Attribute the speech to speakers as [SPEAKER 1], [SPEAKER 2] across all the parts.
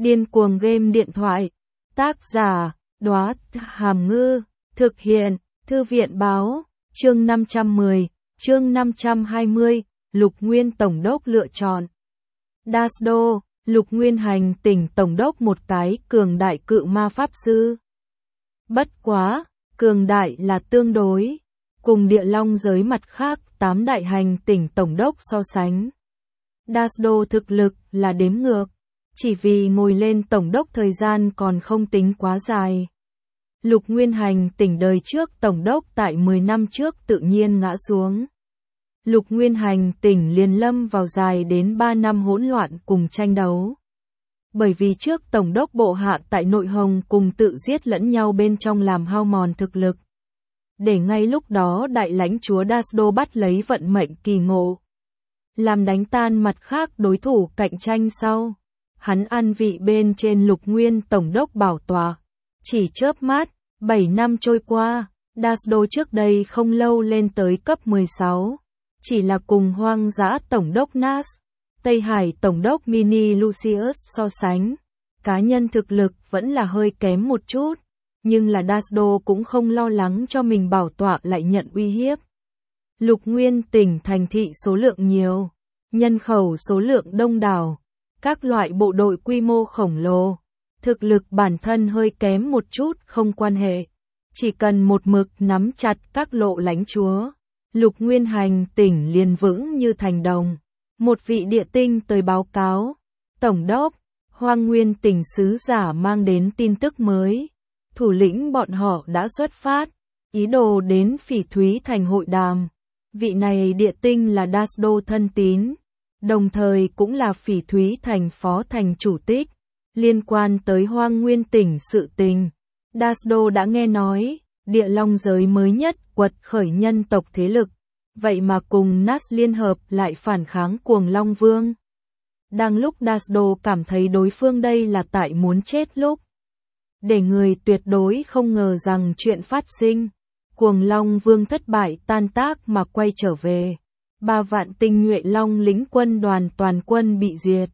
[SPEAKER 1] Điên cuồng game điện thoại. Tác giả, Đóa Hàm Ngư. Thực hiện, Thư viện báo. Chương 510, chương 520, Lục Nguyên Tổng đốc lựa chọn. Dasdo, Lục Nguyên hành tỉnh Tổng đốc một cái cường đại cự ma pháp sư. Bất quá, cường đại là tương đối, cùng địa long giới mặt khác 8 đại hành tỉnh Tổng đốc so sánh. Dasdo thực lực là đếm ngược, chỉ vì ngồi lên Tổng đốc thời gian còn không tính quá dài. Lục Nguyên hành tỉnh đời trước Tổng đốc tại 10 năm trước tự nhiên ngã xuống. Lục Nguyên hành tỉnh liền lâm vào dài đến 3 năm hỗn loạn cùng tranh đấu. Bởi vì trước Tổng đốc bộ hạ tại Nội Hồng cùng tự giết lẫn nhau bên trong làm hao mòn thực lực. Để ngay lúc đó đại lãnh chúa Dasdo bắt lấy vận mệnh kỳ ngộ, làm đánh tan mặt khác đối thủ cạnh tranh sau. Hắn ăn vị bên trên Lục Nguyên Tổng đốc bảo tọa. Chỉ chớp mắt, 7 năm trôi qua, Dasdo trước đây không lâu lên tới cấp 16. Chỉ là cùng hoang dã Tổng đốc Nas, Tây Hải Tổng đốc Mini Lucius so sánh. Cá nhân thực lực vẫn là hơi kém một chút, nhưng là Dasdo cũng không lo lắng cho mình bảo tọa lại nhận uy hiếp. Lục Nguyên tỉnh thành thị số lượng nhiều, nhân khẩu số lượng đông đảo, các loại bộ đội quy mô khổng lồ, thực lực bản thân hơi kém một chút không quan hệ, chỉ cần một mực nắm chặt các lộ lãnh chúa, Lục Nguyên hành tỉnh liền vững như thành đồng. Một vị địa tinh tới báo cáo, Tổng đốc, Hoang Nguyên tỉnh sứ giả mang đến tin tức mới, thủ lĩnh bọn họ đã xuất phát, ý đồ đến Phỉ Thúy thành hội đàm. Vị này địa tinh là Dasdo thân tín, đồng thời cũng là Phỉ Thúy thành phó thành chủ tích, liên quan tới Hoang Nguyên tỉnh sự tình. Dasdo đã nghe nói, địa long giới mới nhất quật khởi nhân tộc thế lực, vậy mà cùng Nas liên hợp lại phản kháng Cuồng Long Vương. Đang lúc Dasdo cảm thấy đối phương đây là tại muốn chết lúc, để người tuyệt đối không ngờ rằng chuyện phát sinh. Cuồng Long Vương thất bại tan tác mà quay trở về. 3 vạn tinh nhuệ long lĩnh quân đoàn toàn quân bị diệt.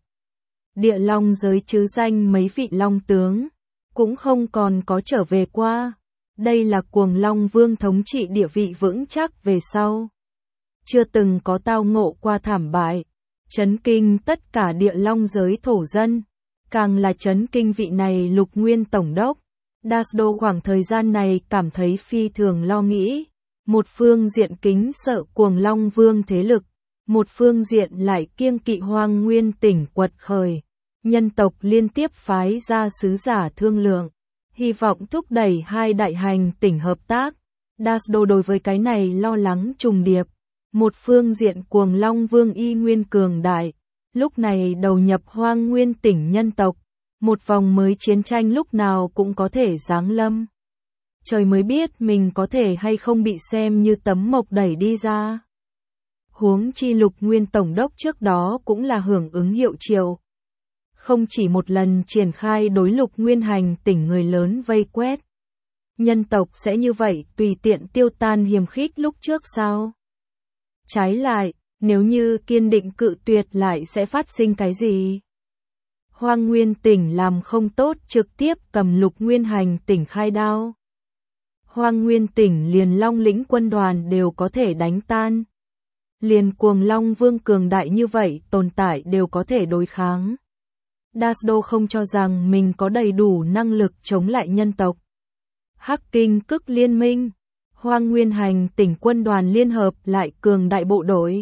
[SPEAKER 1] Địa long giới chứ danh mấy vị long tướng, cũng không còn có trở về qua. Đây là Cuồng Long Vương thống trị địa vị vững chắc về sau. Chưa từng có tao ngộ qua thảm bại. Chấn kinh tất cả địa long giới thổ dân. Càng là chấn kinh vị này Lục Nguyên Tổng đốc. Dasdo khoảng thời gian này cảm thấy phi thường lo nghĩ. Một phương diện kính sợ Cuồng Long Vương thế lực, một phương diện lại kiêng kỵ Hoang Nguyên tỉnh quật khởi. Nhân tộc liên tiếp phái ra sứ giả thương lượng, hy vọng thúc đẩy hai đại hành tỉnh hợp tác. Dasdo đối với cái này lo lắng trùng điệp. Một phương diện Cuồng Long Vương y nguyên cường đại, lúc này đầu nhập Hoang Nguyên tỉnh nhân tộc, một vòng mới chiến tranh lúc nào cũng có thể giáng lâm. Trời mới biết mình có thể hay không bị xem như tấm mộc đẩy đi ra. Huống chi Lục Nguyên Tổng đốc trước đó cũng là hưởng ứng hiệu triệu. Không chỉ một lần triển khai đối Lục Nguyên hành tỉnh người lớn vây quét. Nhân tộc sẽ như vậy tùy tiện tiêu tan hiềm khích lúc trước sao? Trái lại, nếu như kiên định cự tuyệt lại sẽ phát sinh cái gì? Hoang Nguyên tỉnh làm không tốt trực tiếp cầm Lục Nguyên hành tỉnh khai đao. Hoang Nguyên tỉnh liền long lĩnh quân đoàn đều có thể đánh tan. Liền Cuồng Long Vương cường đại như vậy tồn tại đều có thể đối kháng. Dasdo không cho rằng mình có đầy đủ năng lực chống lại nhân tộc. Hắc Kinh Cức liên minh, Hoang Nguyên hành tỉnh quân đoàn liên hợp lại cường đại bộ đội.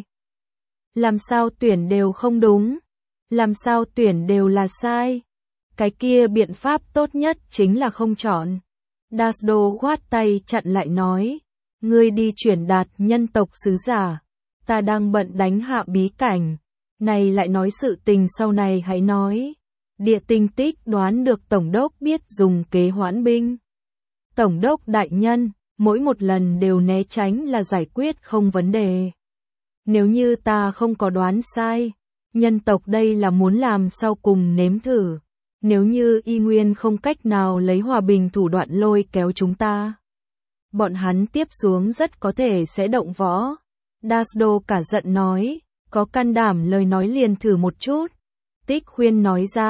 [SPEAKER 1] Làm sao tuyển đều không đúng, làm sao tuyển đều là sai. Cái kia biện pháp tốt nhất chính là không chọn. Dasdo khoát tay chặn lại nói, ngươi đi chuyển đạt nhân tộc sứ giả, ta đang bận đánh hạ bí cảnh, này lại nói sự tình sau này hãy nói. Địa tinh tích đoán được Tổng đốc biết dùng kế hoãn binh. Tổng đốc đại nhân, mỗi một lần đều né tránh là giải quyết không vấn đề. Nếu như ta không có đoán sai, nhân tộc đây là muốn làm sau cùng nếm thử. Nếu như y nguyên không cách nào lấy hòa bình thủ đoạn lôi kéo chúng ta, bọn hắn tiếp xuống rất có thể sẽ động võ. Dasdo cả giận nói, có can đảm lời nói liền thử một chút. Tích khuyên nói ra,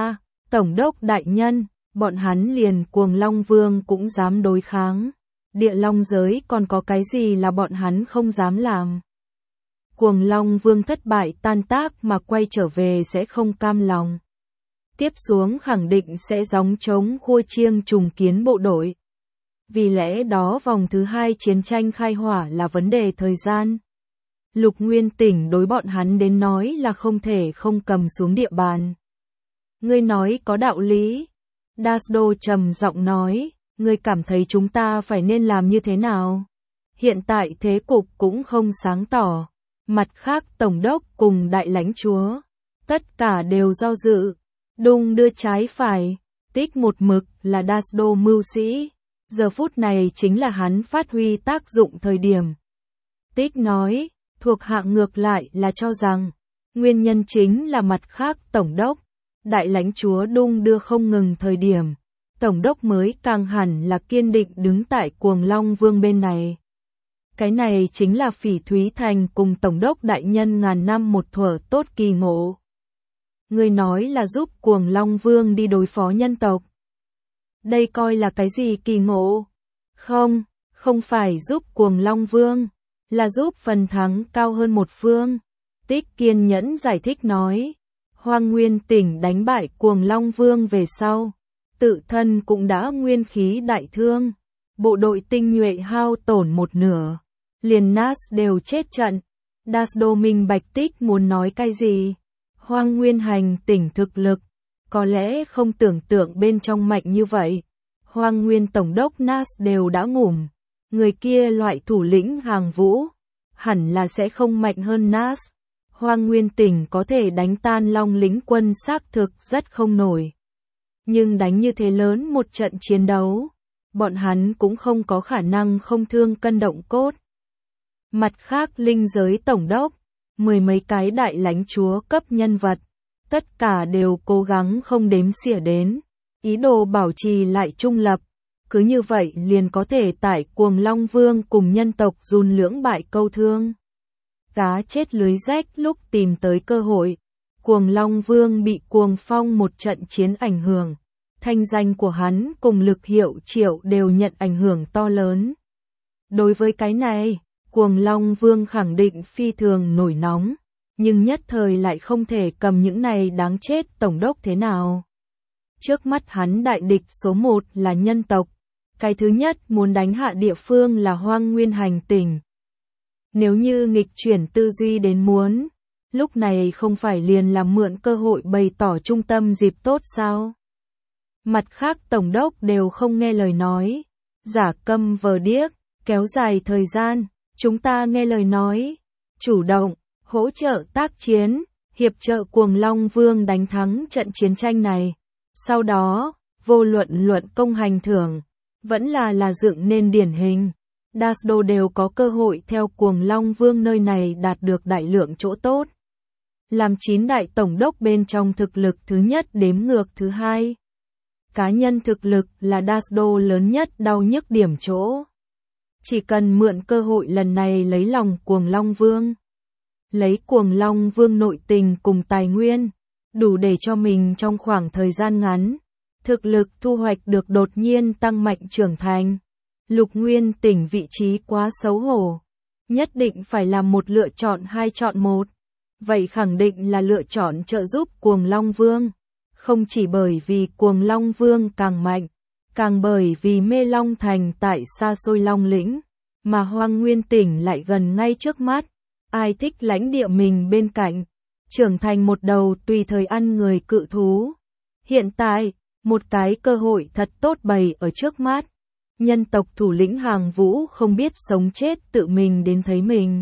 [SPEAKER 1] Tổng đốc đại nhân, bọn hắn liền Cuồng Long Vương cũng dám đối kháng. Địa Long giới còn có cái gì là bọn hắn không dám làm. Cuồng Long Vương thất bại tan tác mà quay trở về sẽ không cam lòng. Tiếp xuống khẳng định sẽ gióng trống khua chiêng trùng kiến bộ đội. Vì lẽ đó vòng thứ 2 chiến tranh khai hỏa là vấn đề thời gian. Lục Nguyên Tỉnh đối bọn hắn đến nói là không thể không cầm xuống địa bàn. Ngươi nói có đạo lý. Dasdo trầm giọng nói, ngươi cảm thấy chúng ta phải nên làm như thế nào? Hiện tại thế cục cũng không sáng tỏ. Mặt khác Tổng đốc cùng Đại lãnh chúa, tất cả đều do dự. Đung đưa trái phải, Tích một mực là Dasdo mưu sĩ. Giờ phút này chính là hắn phát huy tác dụng thời điểm. Tích nói, thuộc hạ ngược lại là cho rằng, nguyên nhân chính là mặt khác Tổng đốc. Đại lãnh chúa đung đưa không ngừng thời điểm. Tổng đốc mới càng hẳn là kiên định đứng tại Cuồng Long Vương bên này. Cái này chính là Phỉ Thúy Thành cùng Tổng đốc đại nhân ngàn năm một thuở tốt kỳ ngộ. Người nói là giúp Cuồng Long Vương đi đối phó nhân tộc. Đây coi là cái gì kỳ ngộ? Không phải giúp Cuồng Long Vương, là giúp phần thắng cao hơn một phương. Tích kiên nhẫn giải thích nói, Hoang Nguyên Tỉnh đánh bại Cuồng Long Vương về sau, tự thân cũng đã nguyên khí đại thương, bộ đội tinh nhuệ hao tổn một nửa, liền Nas đều chết trận. Dasdo minh bạch Tích muốn nói cái gì? Hoang Nguyên Hành Tỉnh thực lực, có lẽ không tưởng tượng bên trong mạnh như vậy. Hoang Nguyên Tổng đốc Nas đều đã ngủm, người kia loại thủ lĩnh hàng vũ, hẳn là sẽ không mạnh hơn Nas. Hoang Nguyên Tỉnh có thể đánh tan Long Lĩnh quân xác thực rất không nổi. Nhưng đánh như thế lớn một trận chiến đấu, bọn hắn cũng không có khả năng không thương cân động cốt. Mặt khác linh giới tổng đốc, mười mấy cái đại lãnh chúa cấp nhân vật, tất cả đều cố gắng không đếm xỉa đến, ý đồ bảo trì lại trung lập. Cứ như vậy liền có thể tại Cuồng Long Vương cùng nhân tộc dùn lưỡng bại câu thương. Cá chết lưới rách lúc tìm tới cơ hội. Cuồng Long Vương bị Cuồng Phong một trận chiến ảnh hưởng. Thanh danh của hắn cùng Lực Hiệu Triệu đều nhận ảnh hưởng to lớn. Đối với cái này, Cuồng Long Vương khẳng định phi thường nổi nóng, nhưng nhất thời lại không thể cầm những này đáng chết tổng đốc thế nào. Trước mắt hắn đại địch số 1 là nhân tộc. Cái thứ nhất muốn đánh hạ địa phương là Hoang Nguyên Hành Tỉnh. Nếu như nghịch chuyển tư duy đến muốn, lúc này không phải liền là mượn cơ hội bày tỏ trung tâm dịp tốt sao? Mặt khác tổng đốc đều không nghe lời nói, giả câm vờ điếc, kéo dài thời gian, chúng ta nghe lời nói, chủ động, hỗ trợ tác chiến, hiệp trợ Cuồng Long Vương đánh thắng trận chiến tranh này. Sau đó, vô luận công hành thưởng, vẫn là dựng nên điển hình. Dasdo đều có cơ hội theo Cuồng Long Vương nơi này đạt được đại lượng chỗ tốt. Làm 9 đại tổng đốc bên trong thực lực thứ nhất đếm ngược thứ hai. Cá nhân thực lực là Dasdo lớn nhất đau nhức điểm chỗ. Chỉ cần mượn cơ hội lần này lấy lòng Cuồng Long Vương. Lấy Cuồng Long Vương nội tình cùng tài nguyên, đủ để cho mình trong khoảng thời gian ngắn, thực lực thu hoạch được đột nhiên tăng mạnh trưởng thành. Lục Nguyên Tỉnh vị trí quá xấu hổ, nhất định phải làm một lựa chọn 2 chọn 1. Vậy khẳng định là lựa chọn trợ giúp Cuồng Long Vương, không chỉ bởi vì Cuồng Long Vương càng mạnh, càng bởi vì Mê Long Thành tại xa xôi Long Lĩnh, mà Hoang Nguyên Tỉnh lại gần ngay trước mắt. Ai thích lãnh địa mình bên cạnh, trưởng thành một đầu tùy thời ăn người cự thú. Hiện tại, một cái cơ hội thật tốt bày ở trước mắt. Nhân tộc thủ lĩnh hàng vũ không biết sống chết tự mình đến thấy mình.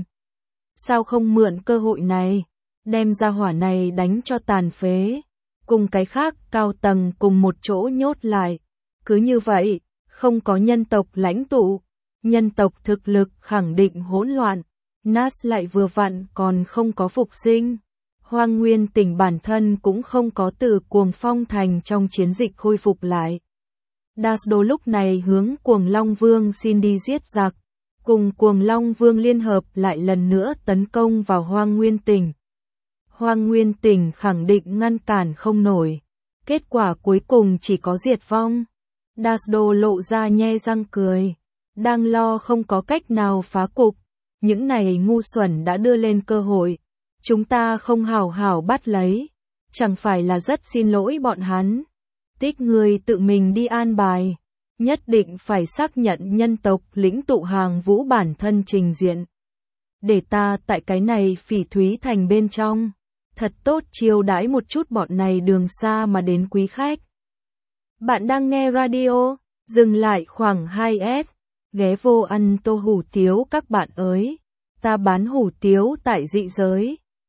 [SPEAKER 1] Sao không mượn cơ hội này, đem ra hỏa này đánh cho tàn phế, cùng cái khác cao tầng cùng một chỗ nhốt lại. Cứ như vậy, không có nhân tộc lãnh tụ, nhân tộc thực lực khẳng định hỗn loạn. Nas lại vừa vặn còn không có phục sinh. Hoang Nguyên Tỉnh bản thân cũng không có từ Cuồng Phong Thành trong chiến dịch khôi phục lại. Dasdo lúc này hướng Cuồng Long Vương xin đi giết giặc, cùng Cuồng Long Vương liên hợp lại lần nữa tấn công vào Hoang Nguyên Tỉnh. Hoang Nguyên Tỉnh khẳng định ngăn cản không nổi, Kết quả cuối cùng chỉ có diệt vong. Dasdo lộ ra nhe răng cười. Đang lo không có cách nào phá cục. Những này ngu xuẩn đã đưa lên cơ hội. Chúng ta không hảo hảo bắt lấy. Chẳng phải là rất xin lỗi bọn hắn. Tích người tự mình đi an bài. Nhất định phải xác nhận nhân tộc lĩnh tụ hàng vũ bản thân trình diện. Để ta tại cái này Phỉ Thúy Thành bên trong. Thật tốt chiêu đãi một chút bọn này đường xa mà đến quý khách. Bạn đang nghe radio, dừng lại khoảng 2S, ghé vô ăn tô hủ tiếu các bạn ơi. Ta bán hủ tiếu tại dị giới.